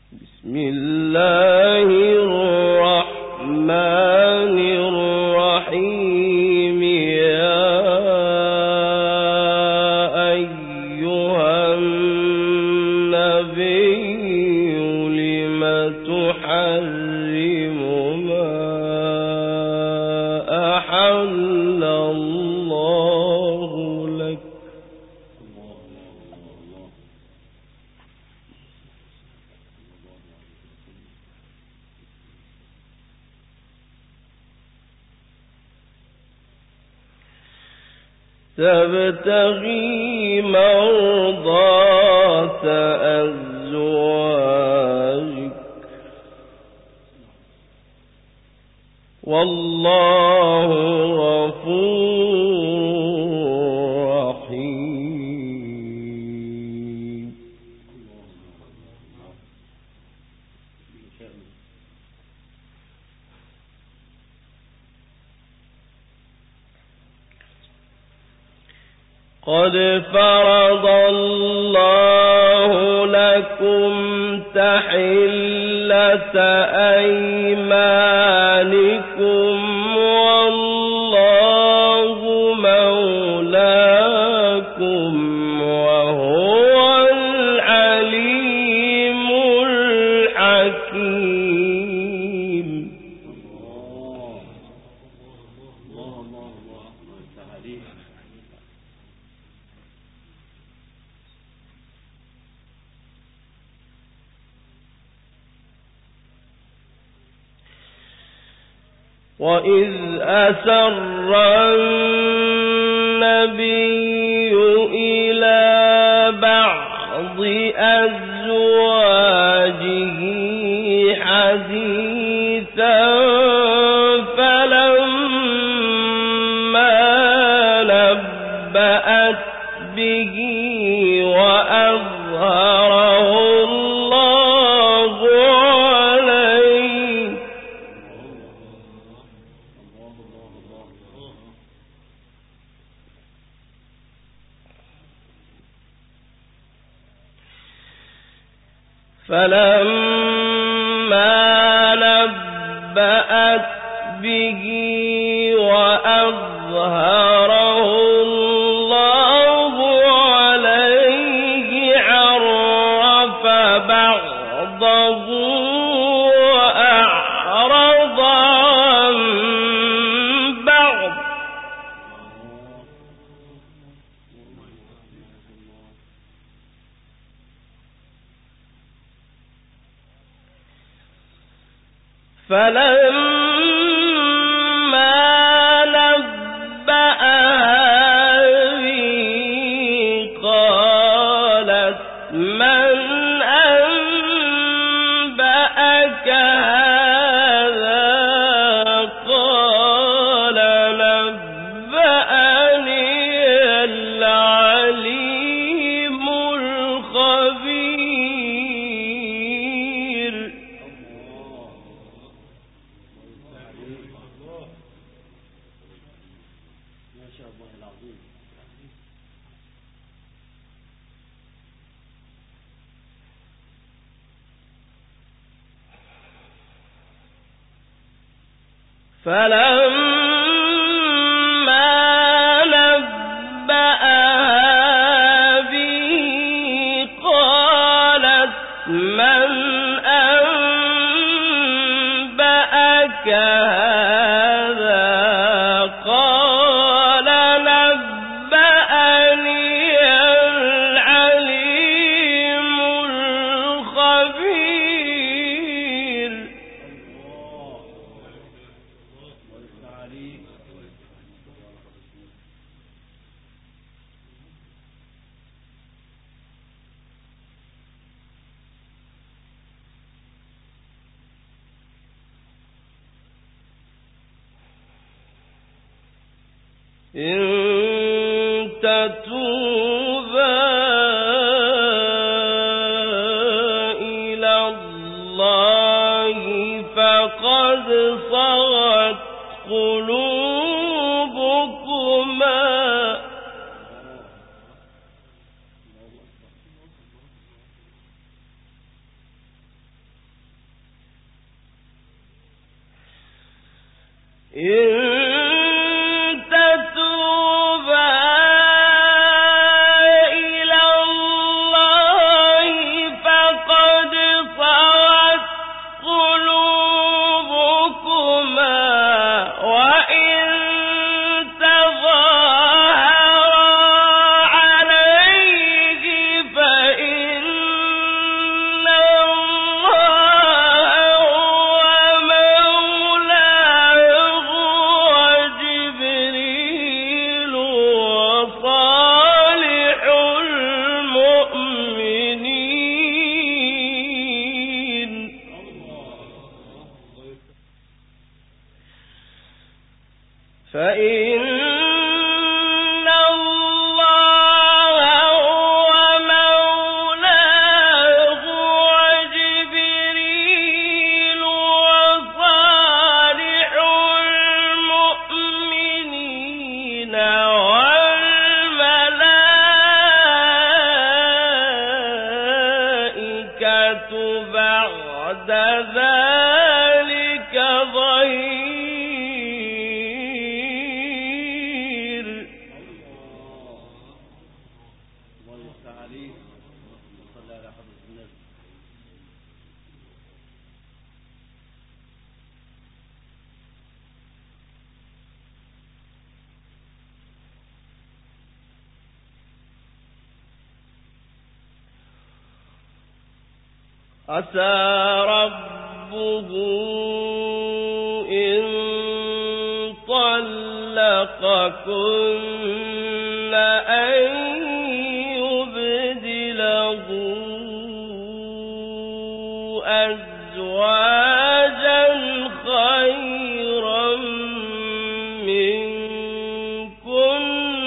بسم الله الرحمن الرحيم. يا أيها النبي لم تحرم ما أحل الله لك تبتغي مرضات أزواجك والله غفور رحيم. قد فرض الله لكم تحلة أيمانكم والله مولاكم وهو العليم الحكيم. وإذ أسر النبي إلى بعض أزواجه حديثا فلما نبأت به وأظهره الله عليه فلما نبأت به وأظهره الله عليه عرف بعضه وأعرض عن بعض فلما نبأها به قالت من أنبأك هذا قال نبأني العليم الخبير. فلما نبأها به قالت من أنبأك هذا قال نبأني العليم الخبير. إن تتوبا إلى الله فقد صغت قلوبكما بعد ذلك ظهير. الله عليه صلى على حضرة النبي. عسى ربه إن طلقكن أن يبدله أزواجا خيرا منكن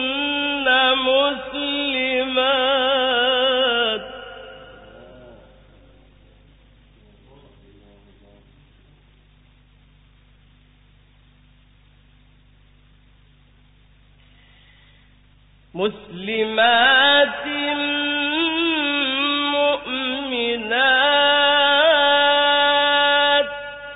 مسلمات مؤمنات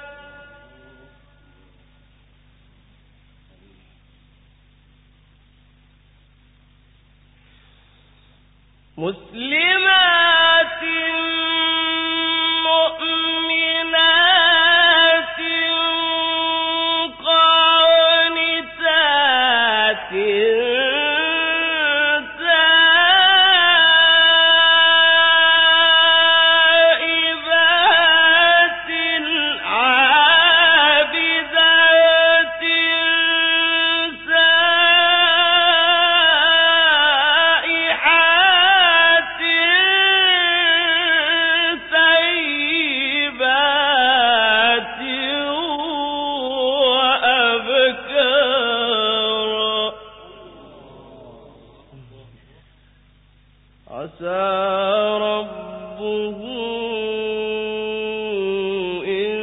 مسلمات مؤمنات قانتات عسى ربه إن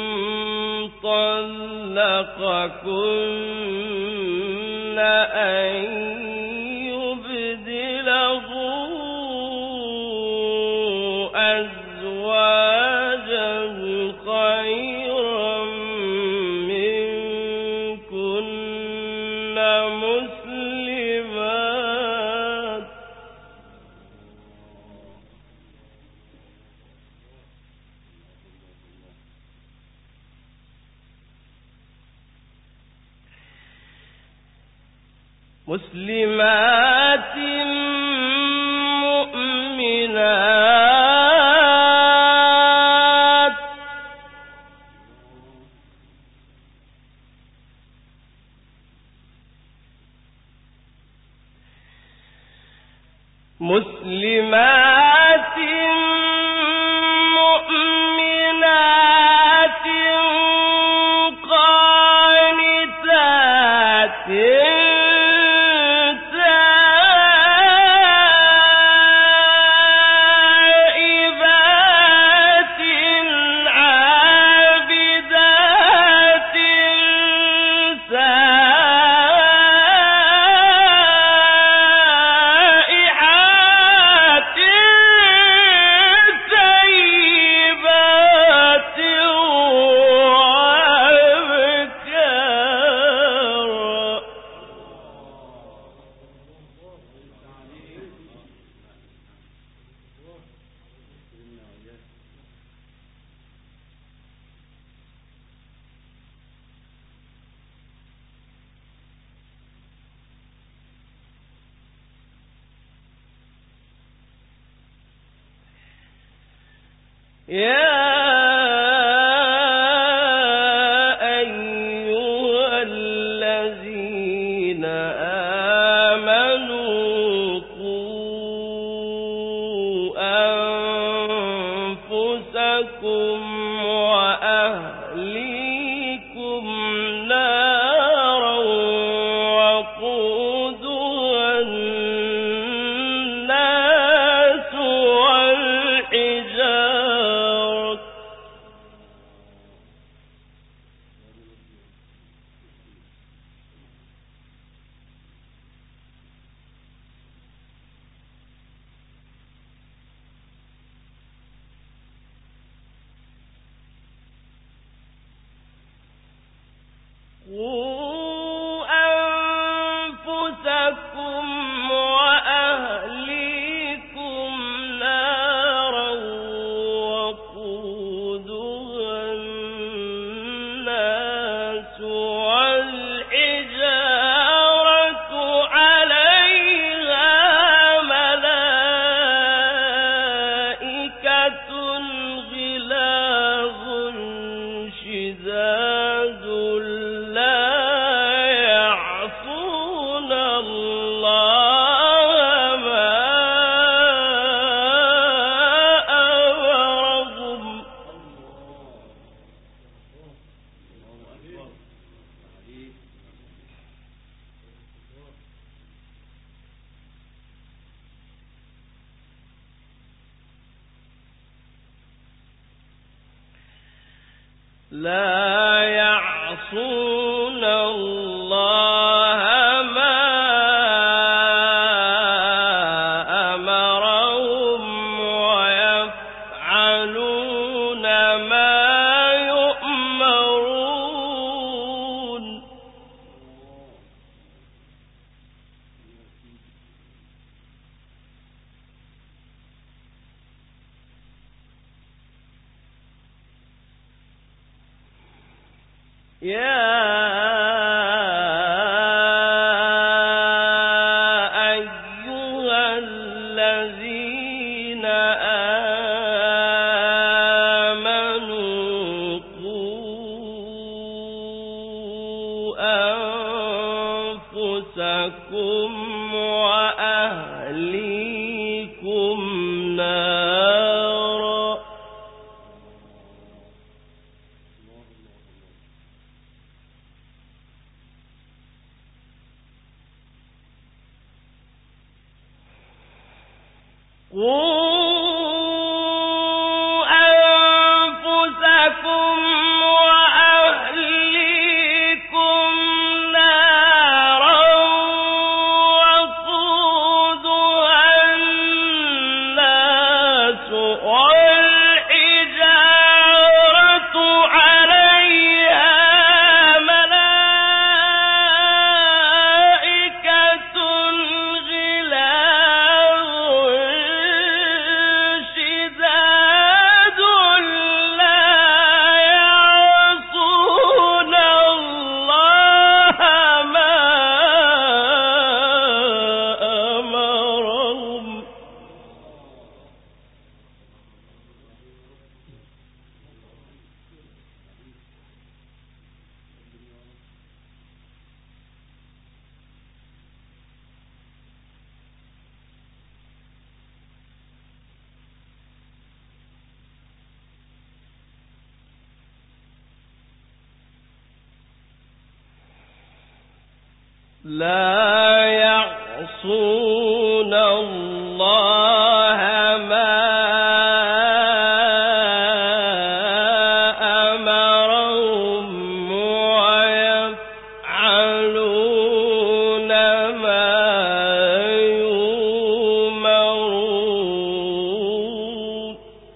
طلقكن أن يبدله أزواجا خيرا منكن مسلمات مؤمنات مسلمات مؤمنات قانتات لا يعصون الله ما أمرهم ويفعلون ما يؤمرون. يا أيها الذين آمنوا قوا أنفسكم وأهليكم نارا لا يعصون الله ما أمرهم ويفعلون ما يؤمرون.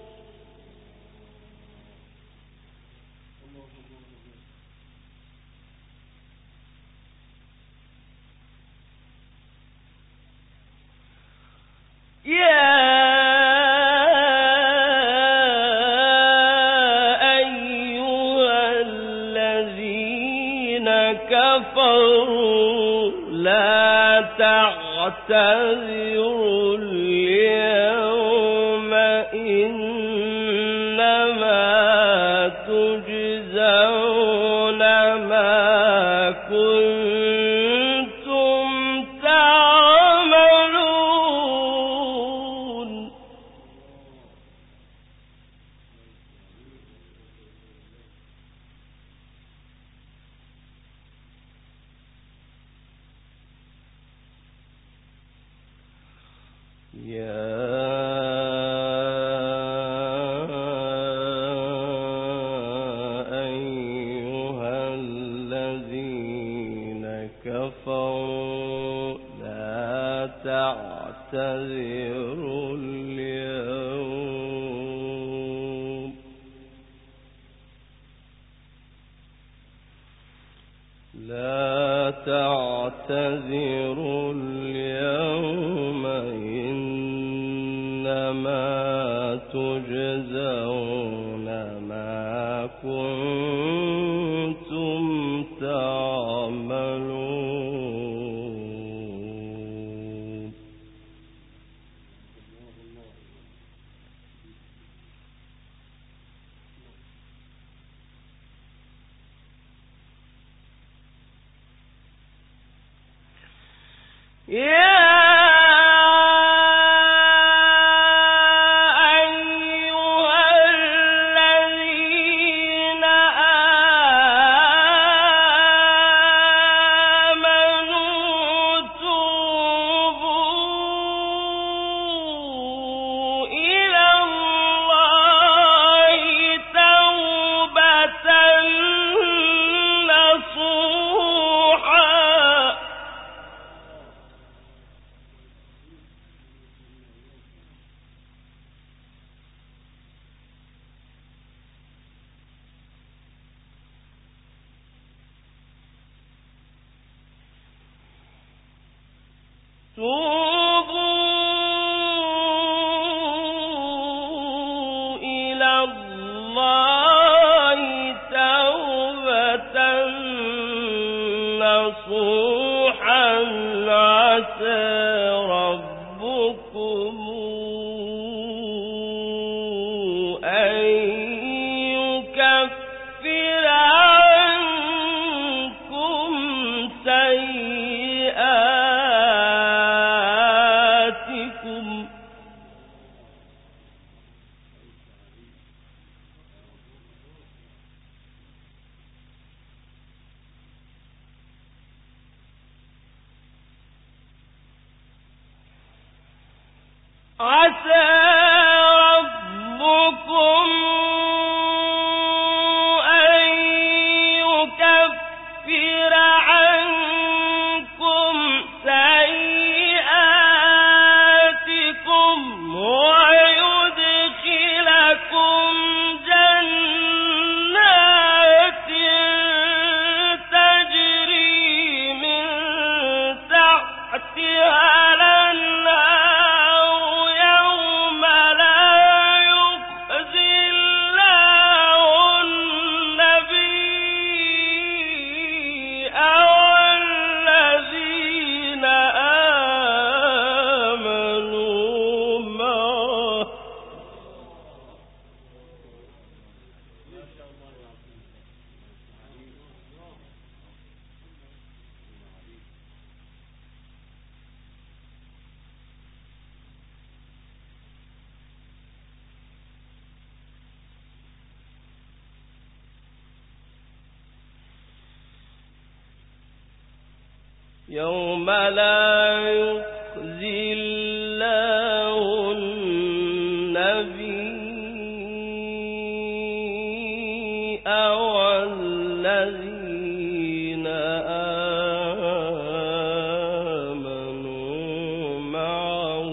يا أيها الذين كفروا لا تعتذروا اليوم إنما تعتذروا اليوم لا تعتذروا اليوم إنما تجزون ما كنتم تعملون. توبوا إلى الله توبة نصوحا عسى ربكم أن يكفر عنكم سيئاتكم عسى ربكم أن يكفر عنكم سيئاتكم ويدخلكم جنات تجري من تحتها الأنهار يوم لا يخزي الله النبي والذين آمنوا معه يوم لا يخزي الله النبي والذين آمنوا معه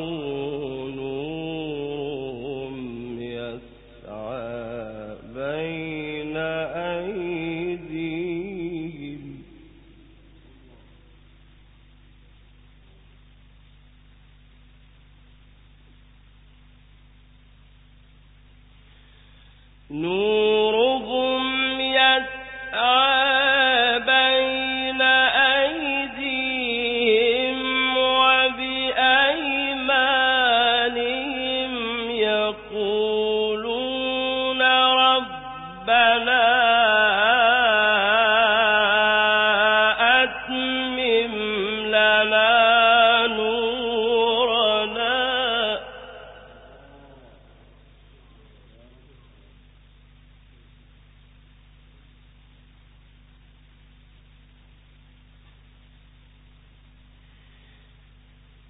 نورهم يسعى بين أيديهم نورهم يسعى بين أيديهم وبأيمانهم يقولون ربنا أتمم لنا نورنا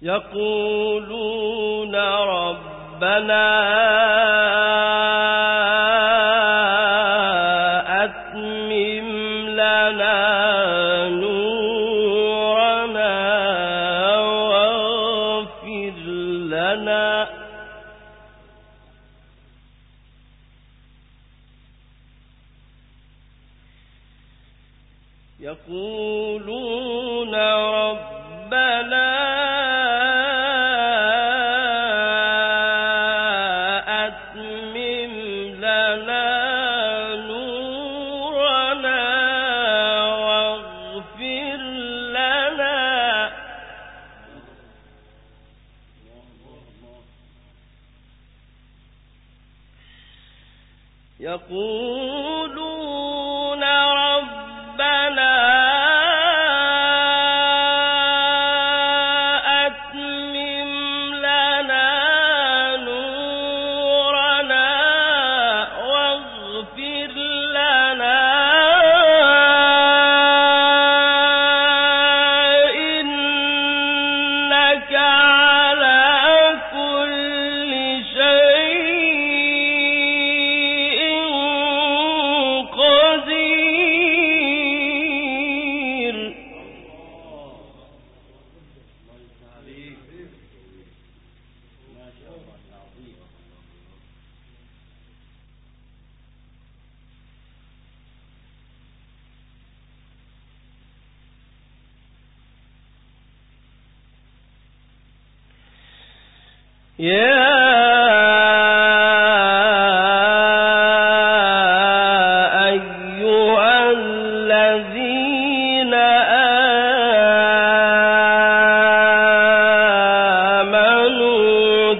يقولون ربنا أتمم لنا نورنا واغفر لنا يقولون ربنا أتمم لنا نورنا واغفر لنا يقولون ربنا أتمم لنا نورنا واغفر لنا إنك على كل شيء قدير. ما شاء الله العظيم. يا أيها الذين آمنوا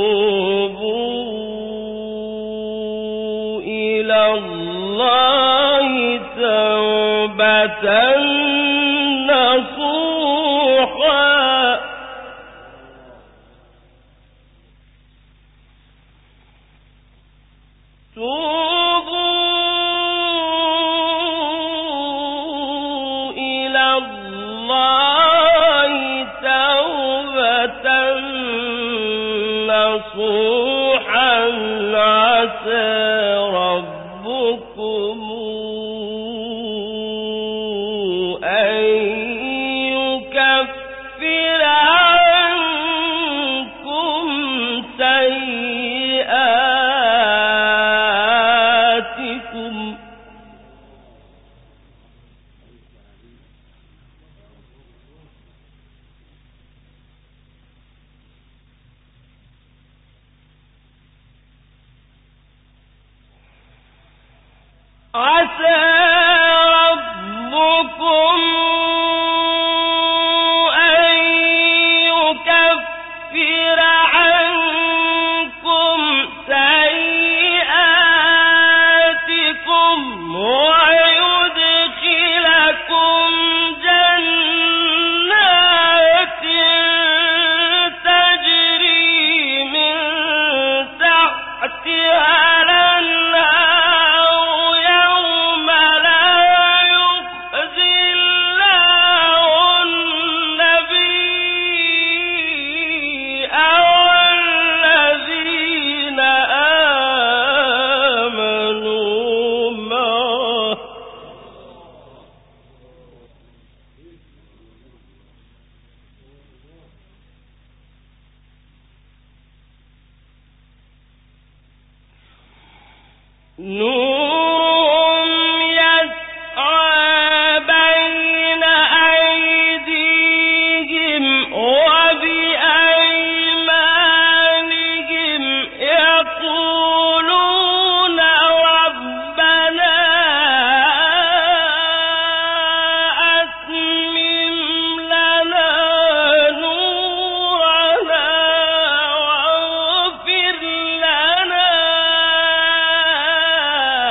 توبوا إلى الله توبة نصوحا توبوا إلى الله توبة نصوحا عسى ربكم أن يكفر عنكم سيئاتكم عسى ربكم أن يكفر عنكم سيئاتكم ويدخلكم جنات تجري من تحتها الأنهار يوم لا يخزي الله النبي والذين آمنوا معه نورهم يسعى بين أيديهم وبأيمانهم يقولون ربنا أتمم لنا نورنا واغفر لنا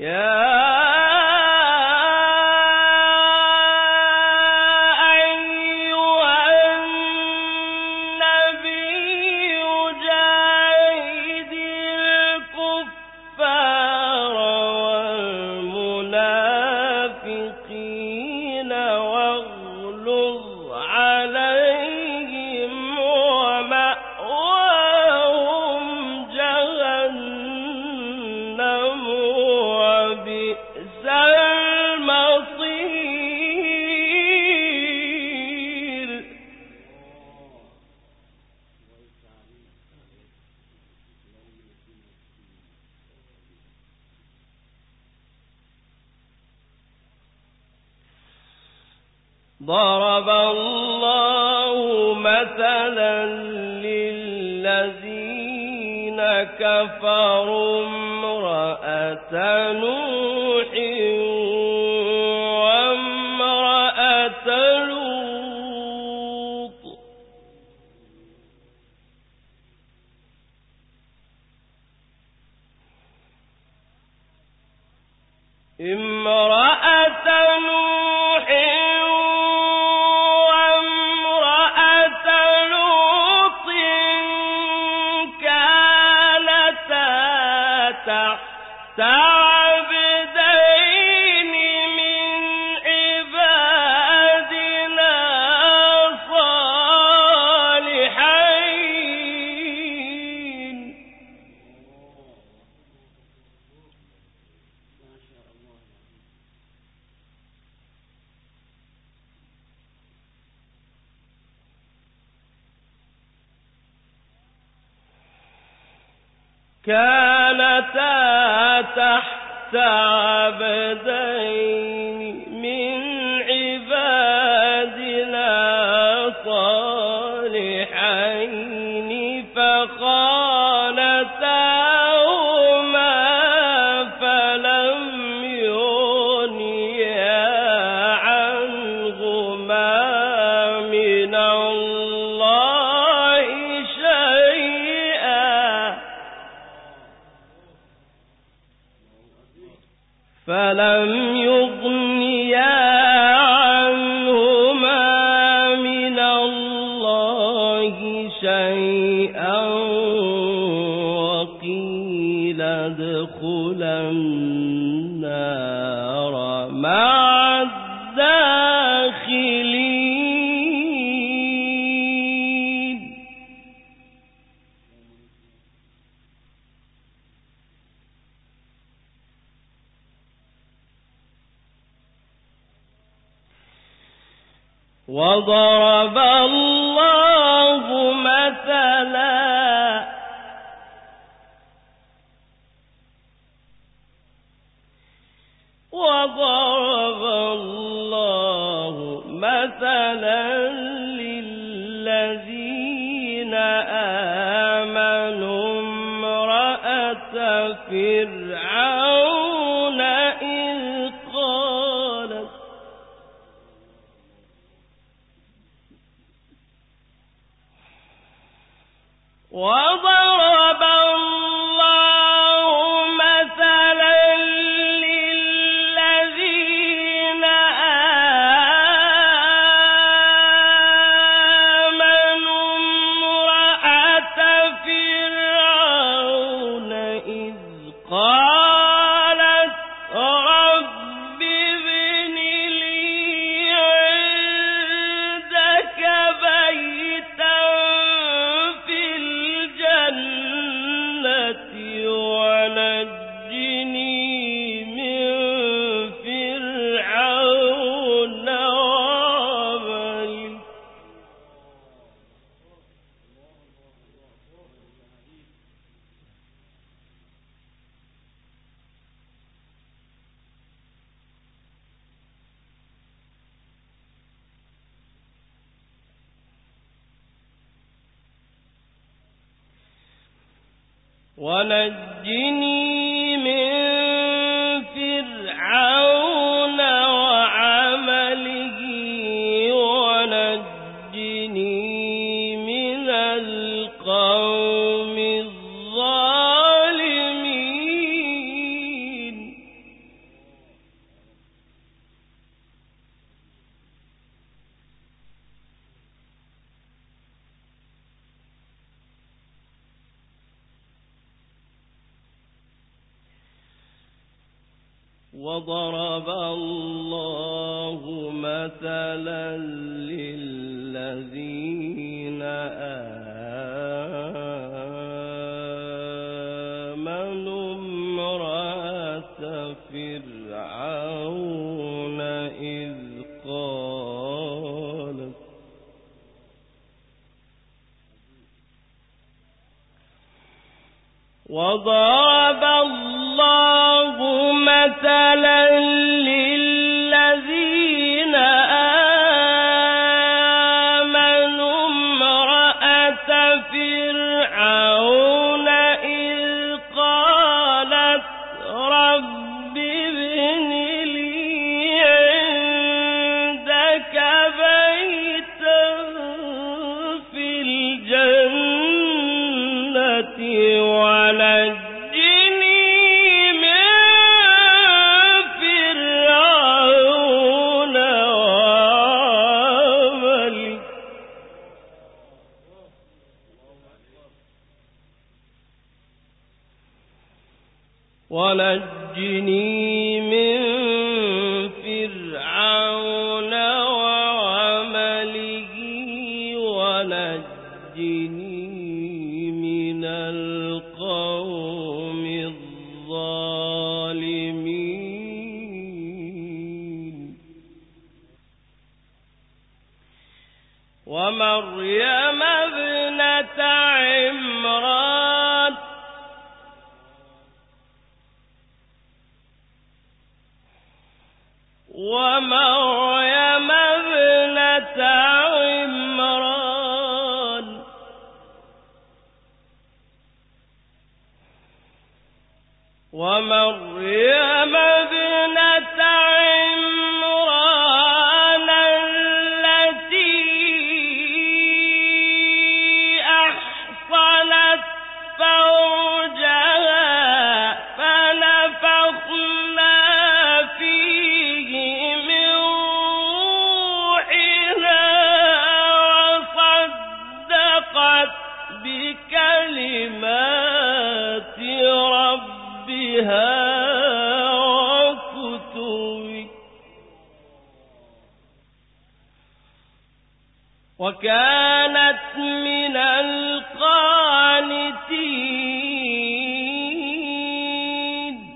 ضرب الله مثلا للذين كفروا امرأة نوح وامرأة لوط امرأة نوح وامرأة لوط كانتا تحت عبدين من عبادنا صالحين كانتا تحت عبدين من عبادنا صالحين فخانتاهما فلم يغنيا عنهما من الله شيئا فلم يغنيا عنهما من الله شيئا وقيل ادخلا النار مع الداخلين وضرب الله مثلا للذين آمنوا امرأة فرعون إذ قالت وضرب الله مثلا للذين آمنوا امرأة فرعون إذ قالت رب ابن لي عندك بيتا في الجنة ونجني من فرعون وعمله ونجني من فرعون وعمله ونجني من القوم الظالمين وضرب الله مثلا للذين آمنوا امرأة فرعون إذ قالت وضرب الله مثلا للذين آمنوا امرأة فرعون إذ قالت رب ابن لي عندك بيتا في الجنة ونجني من فرعون وعمله ونجني من القوم الظالمين ومريم ابنة عمران ومريم ابنة عمران ومريم ابنة عمران التي أحصنت فرجها فنفخنا فيه من روحنا وصدقت بكلمات ربها وكتبه وكانت من القانتين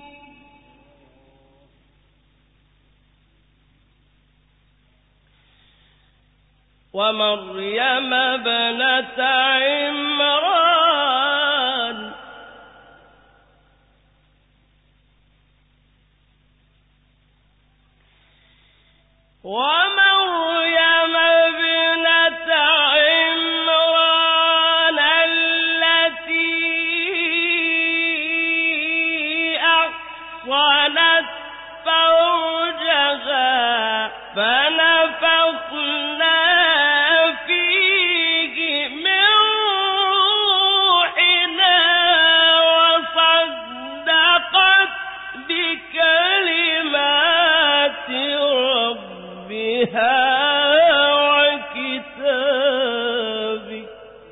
ومريم ابنة عمران ومريم ابنة عمران التي أحصنت فرجها فنفخنا فيه من روحنا وصدقت بكلمات ربها وكتابه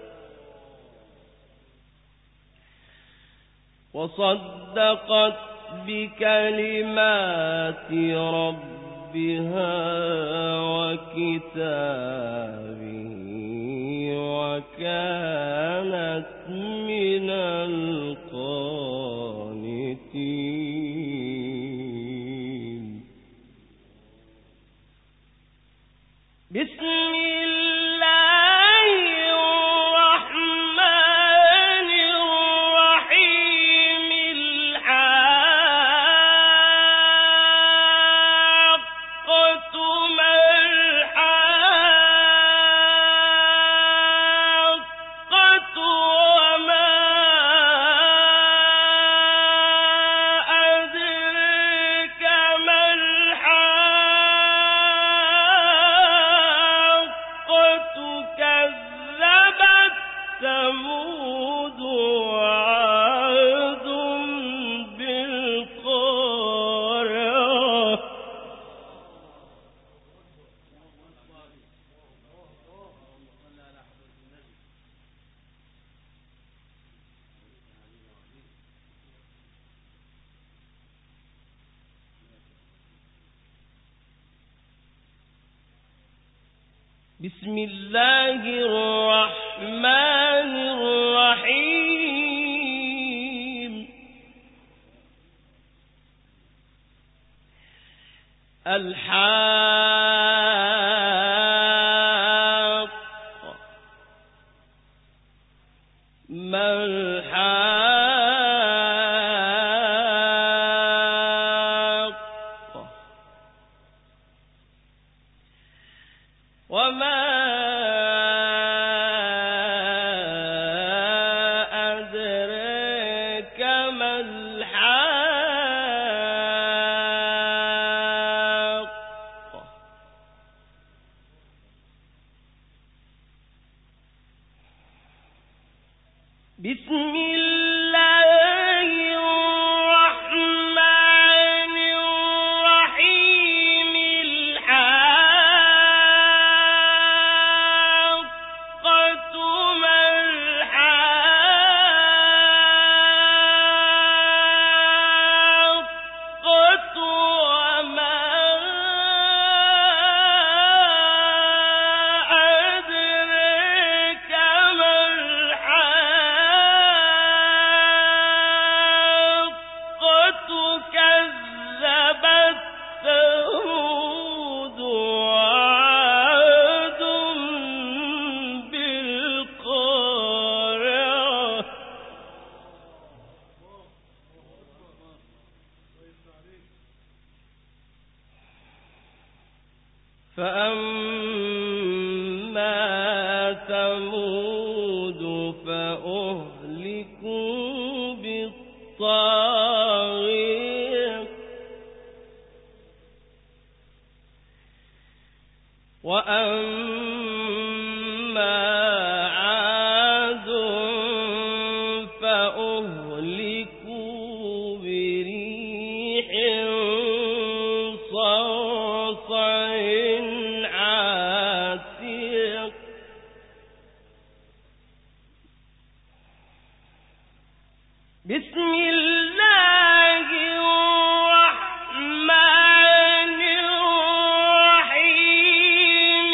وصدقت بكلمات ربها وكتابه وكانت من القانتين بسم الله الرحمن الرحيم الحاقة ما الحاقة وما بسم الله الرحمن الرحيم الحاقة ما الحاقة وما أدراك ما الحاقة بسم الله الرحمن الرحيم الحاقة ما الحاقة وما أدراك ما الحاقة كذبت ثمود وعاد بالقارعة فأما ثمود فأهلكوا بالطاغية وأما عاد فأهلكوا بريح صرصر عاتية بسم الله الرحمن الرحيم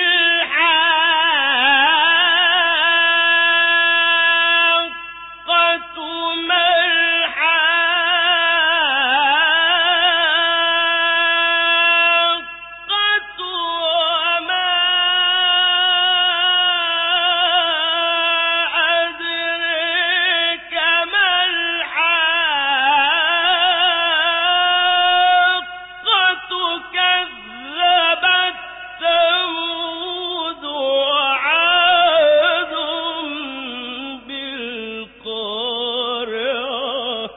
الحاقة ما الحاقة وما أدراك ما الحاقة كذبت ثمود وعاد بالقارعة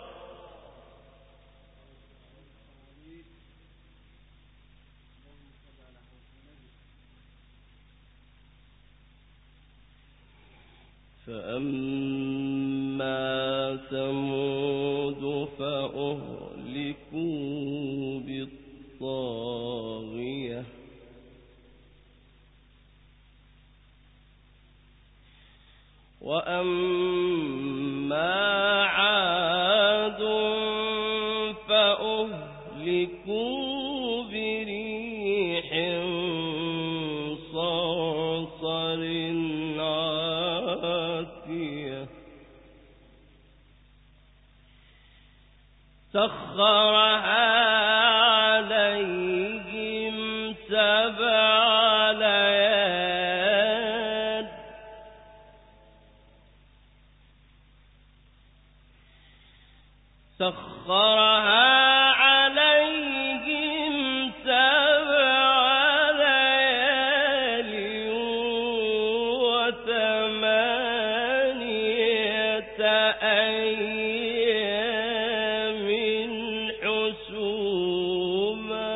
فأما ثمود فأهلكوا بالطاغية وأما عاد فأهلكوا بريح صرصر عاتية سخرها عليهم 7 ليال سخرها عليهم 7 ليال و8 أيام حسوما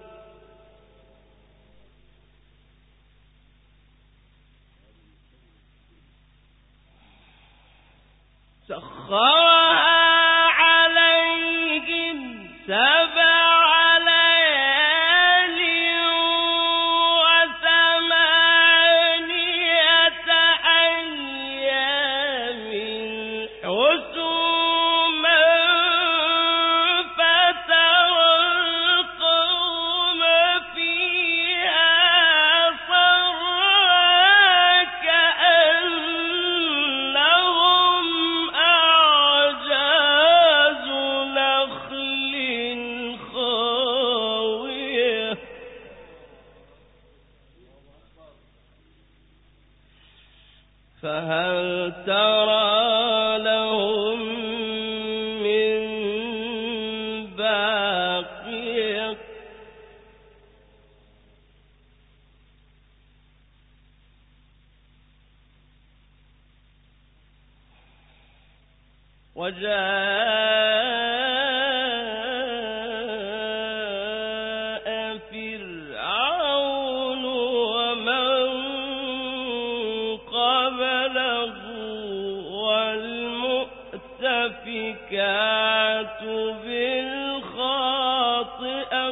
سخرها عليهم 7 ليال و8 أيام حسوما فترى القوم فيها صرعا وجاء فرعون ومن قبله والمؤتفكات بالخاطئة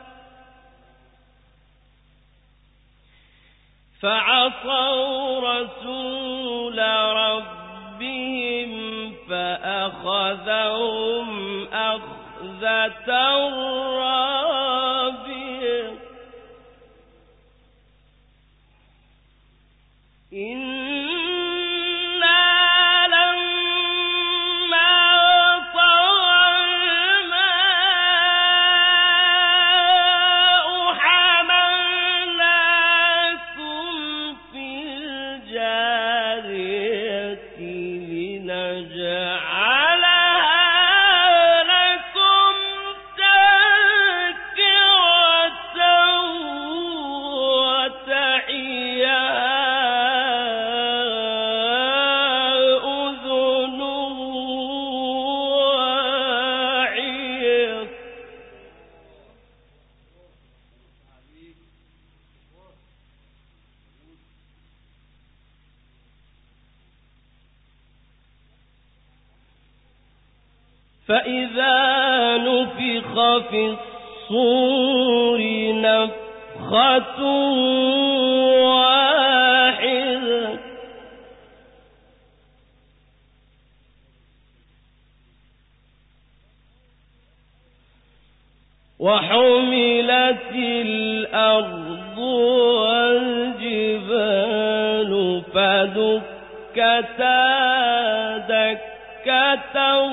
فعصوا رسول ربهم فأخذهم أخذة رابية فإذا نفخ في الصور نفخة واحدة وحملت الأرض والجبال فدكتا دكة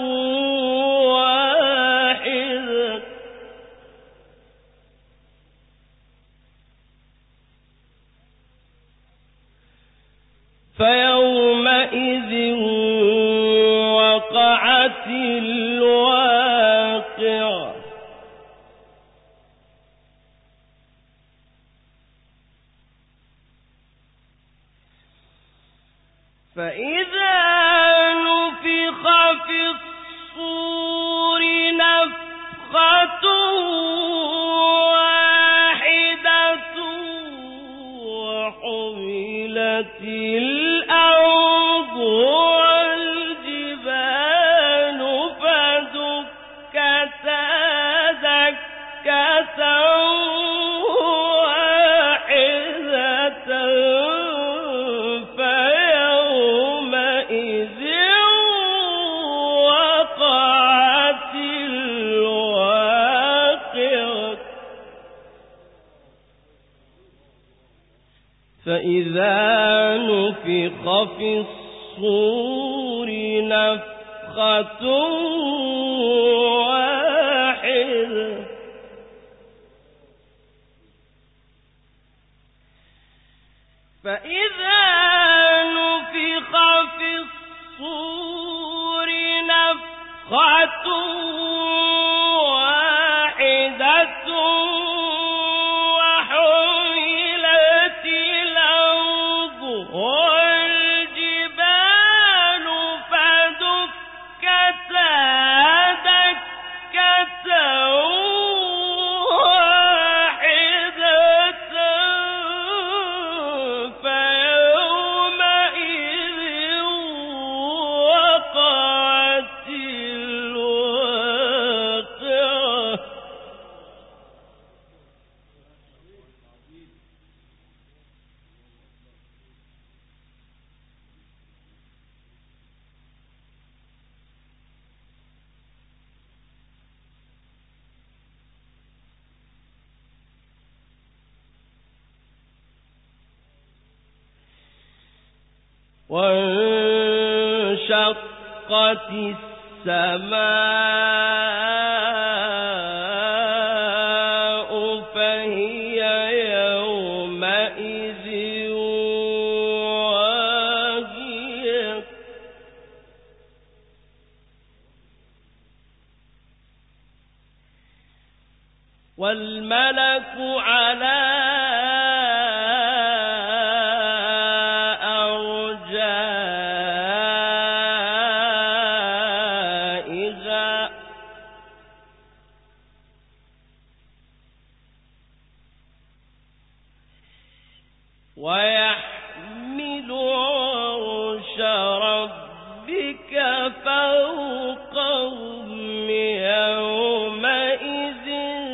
واحدة فيومئذ وقعت الواقعة فإذا نفخ في الصور نفخة واحدة وحملت الأرض والجبال فدكتا دكة واحدة فيومئذ وقعت الواقعة فإذا نفخ في الصور نفخة واحدة فإذا نفخ في الصور نفخة واحدة وحملت الأرض والجبال فدكتا دكة واحدة فيومئذ وقعت الواقعة وانشقت السماء فهي يومئذ واهية والملك على فوقهم يومئذ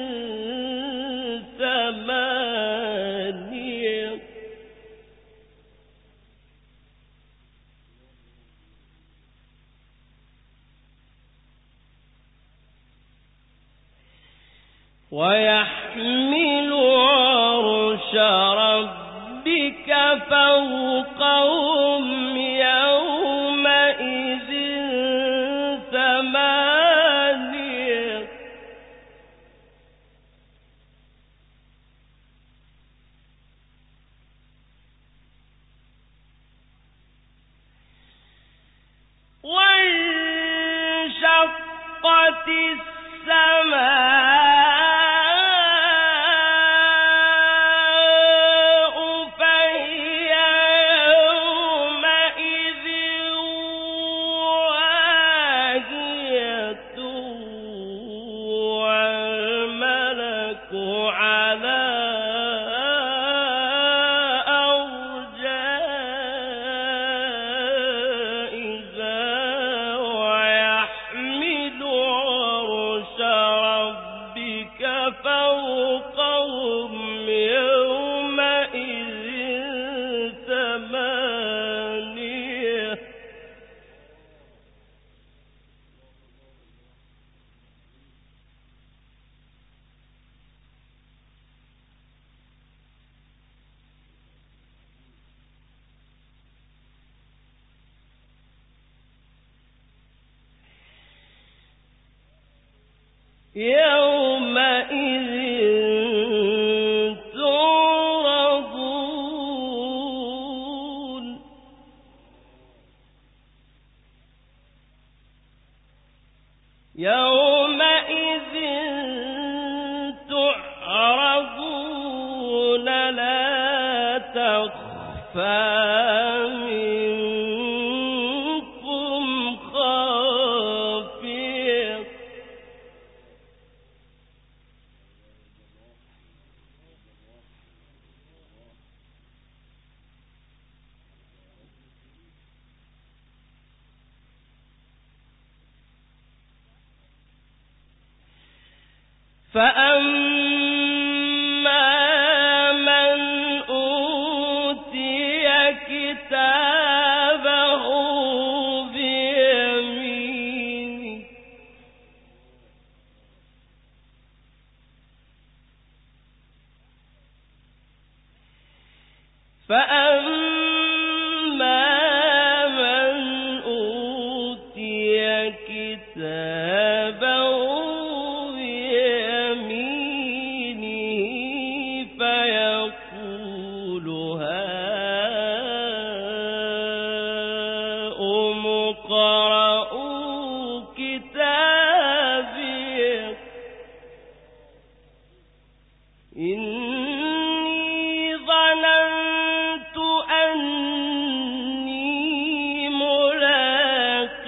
ثمانية ويحمل عرش ربك فوقهم يومئذ ثمانية وانشقت السماء فوقهم يومئذ ثمانية يومئذ تعرضون يومئذ تعرضون لا تخفى منكم خافية فأما من أوتي كتابه بيمينه فيقول هاؤم اقرءوا كتابيه إني ظننت أني ملاق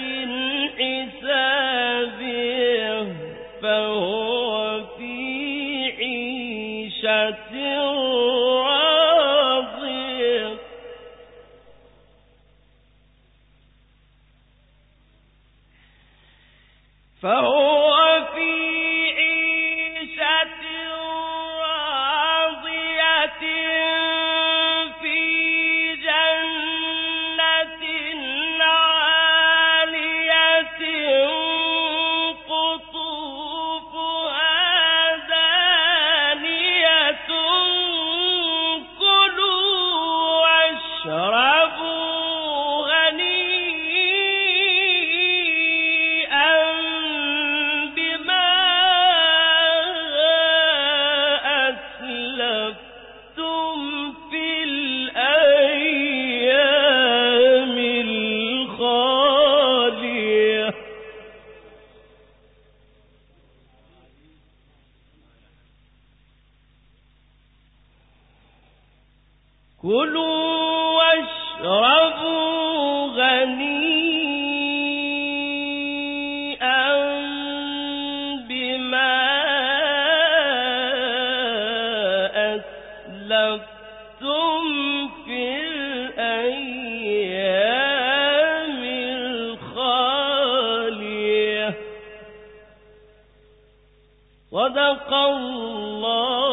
حسابيه فهو في عيشة راضية فهو في عيشة راضية في جنة عالية قطوفها دانية كلوا واشربوا هنيئا بما أسلفتم في الأيام الخالية كلوا واشربوا هنيئا بما أسلفتم في الأيام الخالية صدق الله